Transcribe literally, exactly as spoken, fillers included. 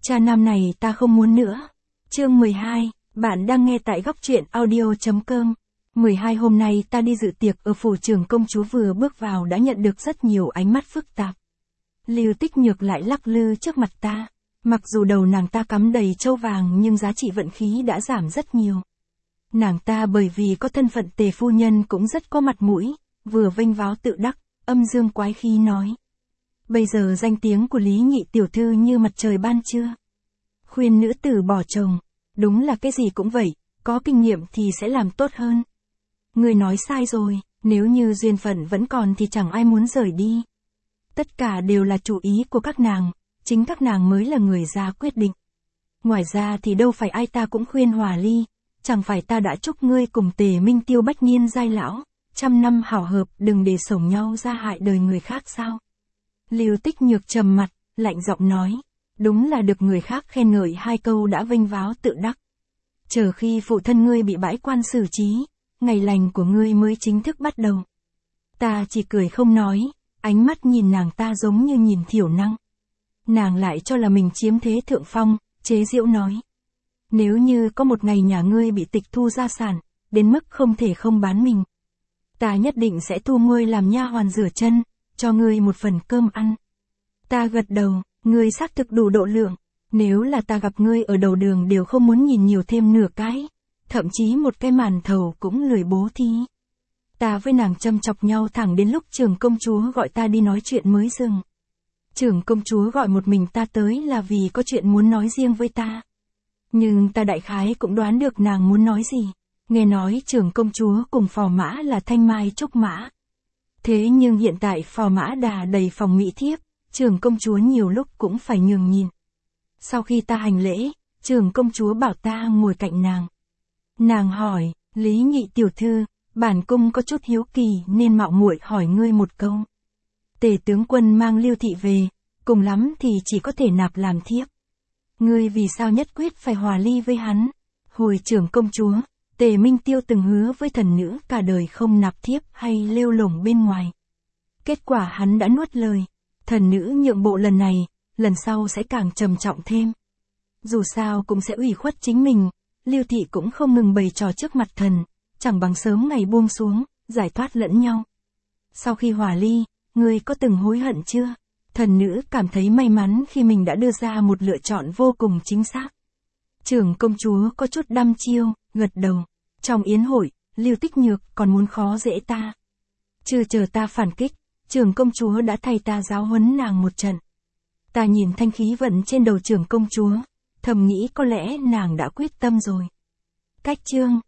Cha nam này ta không muốn nữa. Chương mười hai, bạn đang nghe tại góc truyện audio.com. mười hai Hôm nay ta đi dự tiệc ở phủ trưởng công chúa, vừa bước vào đã nhận được rất nhiều ánh mắt phức tạp. Lưu Tích Nhược lại lắc lư trước mặt ta. Mặc dù đầu nàng ta cắm đầy châu vàng nhưng giá trị vận khí đã giảm rất nhiều. Nàng ta bởi vì có thân phận tề phu nhân cũng rất có mặt mũi, vừa vênh váo tự đắc, âm dương quái khí nói. Bây giờ danh tiếng của Lý nhị tiểu thư như mặt trời ban trưa. Khuyên nữ tử bỏ chồng, đúng là cái gì cũng vậy, có kinh nghiệm thì sẽ làm tốt hơn. Người nói sai rồi, nếu như duyên phận vẫn còn thì chẳng ai muốn rời đi. Tất cả đều là chủ ý của các nàng, chính các nàng mới là người ra quyết định. Ngoài ra thì đâu phải ai ta cũng khuyên hòa ly, chẳng phải ta đã chúc ngươi cùng Tề Minh Tiêu bách niên giai lão, trăm năm hảo hợp, đừng để sổng nhau ra hại đời người khác sao? Lưu Tích Nhược trầm mặt, lạnh giọng nói, đúng là được người khác khen ngợi hai câu đã vênh váo tự đắc. Chờ khi phụ thân ngươi bị bãi quan xử trí, ngày lành của ngươi mới chính thức bắt đầu. Ta chỉ cười không nói, ánh mắt nhìn nàng ta giống như nhìn thiểu năng. Nàng lại cho là mình chiếm thế thượng phong, chế giễu nói. Nếu như có một ngày nhà ngươi bị tịch thu gia sản, đến mức không thể không bán mình, ta nhất định sẽ thu ngươi làm nha hoàn rửa chân, cho ngươi một phần cơm ăn. Ta gật đầu, ngươi xác thực đủ độ lượng, nếu là ta gặp ngươi ở đầu đường đều không muốn nhìn nhiều thêm nửa cái, thậm chí một cái màn thầu cũng lười bố thí. Ta với nàng châm chọc nhau thẳng đến lúc trưởng công chúa gọi ta đi nói chuyện mới dừng. Trưởng công chúa gọi một mình ta tới là vì có chuyện muốn nói riêng với ta. Nhưng ta đại khái cũng đoán được nàng muốn nói gì. Nghe nói trưởng công chúa cùng phò mã là thanh mai trúc mã. Thế nhưng hiện tại phò mã đà đầy phòng mỹ thiếp, trưởng công chúa nhiều lúc cũng phải nhường nhìn. Sau khi ta hành lễ, trưởng công chúa bảo ta ngồi cạnh nàng. Nàng hỏi, Lý nhị tiểu thư, bản cung có chút hiếu kỳ nên mạo muội hỏi ngươi một câu. Tề tướng quân mang Lưu thị về, cùng lắm thì chỉ có thể nạp làm thiếp. Ngươi vì sao nhất quyết phải hòa ly với hắn? Hồi trưởng công chúa, Tề Minh Tiêu từng hứa với thần nữ cả đời không nạp thiếp hay lêu lổng bên ngoài. Kết quả hắn đã nuốt lời. Thần nữ nhượng bộ lần này, lần sau sẽ càng trầm trọng thêm. Dù sao cũng sẽ ủy khuất chính mình, Lưu thị cũng không ngừng bày trò trước mặt thần, chẳng bằng sớm ngày buông xuống, giải thoát lẫn nhau. Sau khi hòa ly, ngươi có từng hối hận chưa? Thần nữ cảm thấy may mắn khi mình đã đưa ra một lựa chọn vô cùng chính xác. Trưởng công chúa có chút đăm chiêu, gật đầu. Trong yến hội, Lưu Tích Nhược còn muốn khó dễ ta. Chưa chờ ta phản kích, trưởng công chúa đã thay ta giáo huấn nàng một trận. Ta nhìn thanh khí vận trên đầu trưởng công chúa, thầm nghĩ có lẽ nàng đã quyết tâm rồi. Cách chương